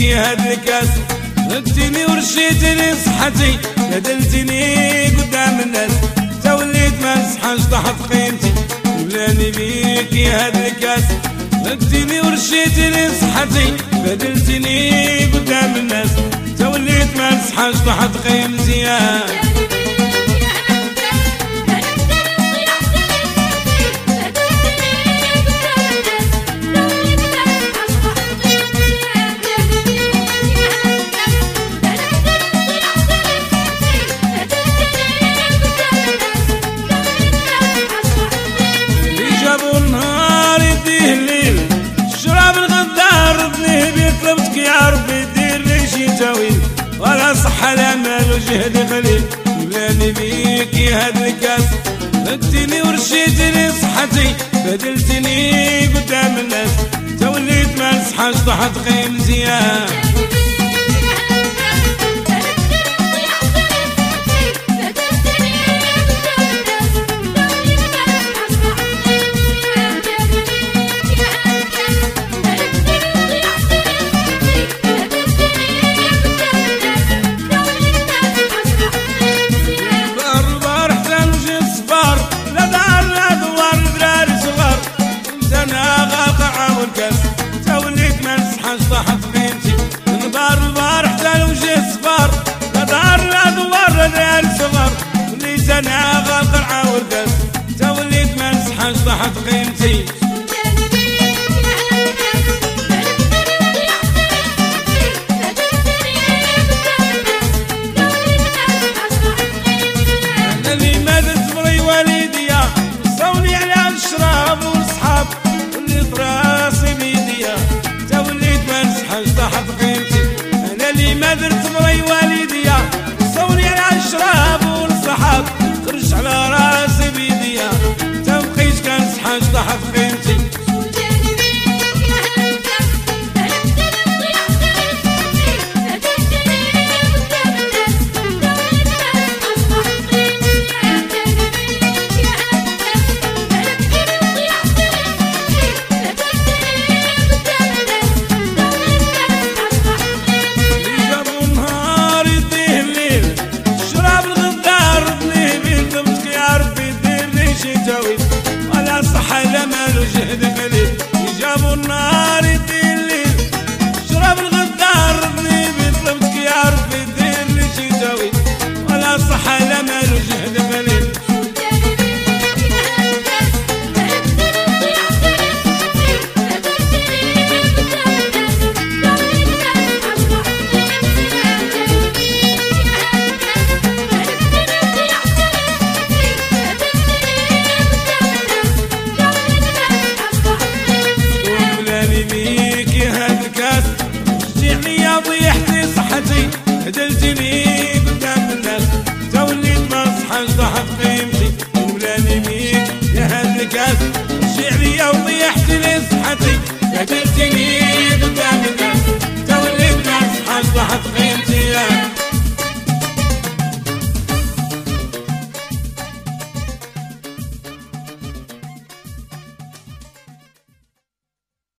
يا هاد الكاس غدتني ورشيتني صحتي بدلتني قدام الناس توليت ما نصحاش تحت قيمتي ولاني بيك يا هاد الكاس غدتني ورشيتني صحتي بدلتني قدام الناس توليت ما نصحاش تحت قيمتي جابوا النهار يديه الليل الشراب الغدار ردني بيك طلبتك يا ربي دير لي شي تاويل ولا صحة لا مال وجهد قليل ولاني بيك يا هاد الكاس غدتني ورشيتني صحتي بدلتني قدام الناس توليت ما نصحاش تحت قيمتي توليت ما نصحاش تحت قيمتي نبار البار حتى لو جيت صفار لا دار لا دوار لا دار صغار وليت انا غاقر عاور كاس توليت ما نصحاش تحت قيمتي انا اللي ما درت مري والديا صوني على الشراب والصحاب واللي براسي بيديا توليت ما نصحاش تحت قيمتي انا اللي ما درت مري والديا صوني على الشراب والصحاب خرج على راسي بيديا تبقيت كنصحاش تحت قيمتي ولا صحة لا مال وجهد قليل جابوا النار يدير الليل شراب الغدار ردني بطلبتك يا ربي دير لي شي تاويل ولا صحة لا مال وجهد قليل بيك يا هاد الكاس شجعني ضيحتي صحتي هدلتني قدام الناس توليت ما نصحاش تحت قيمتي ولاني بيك يا هاد الكاس شجعني وضيحتي لي صحتي هدلتني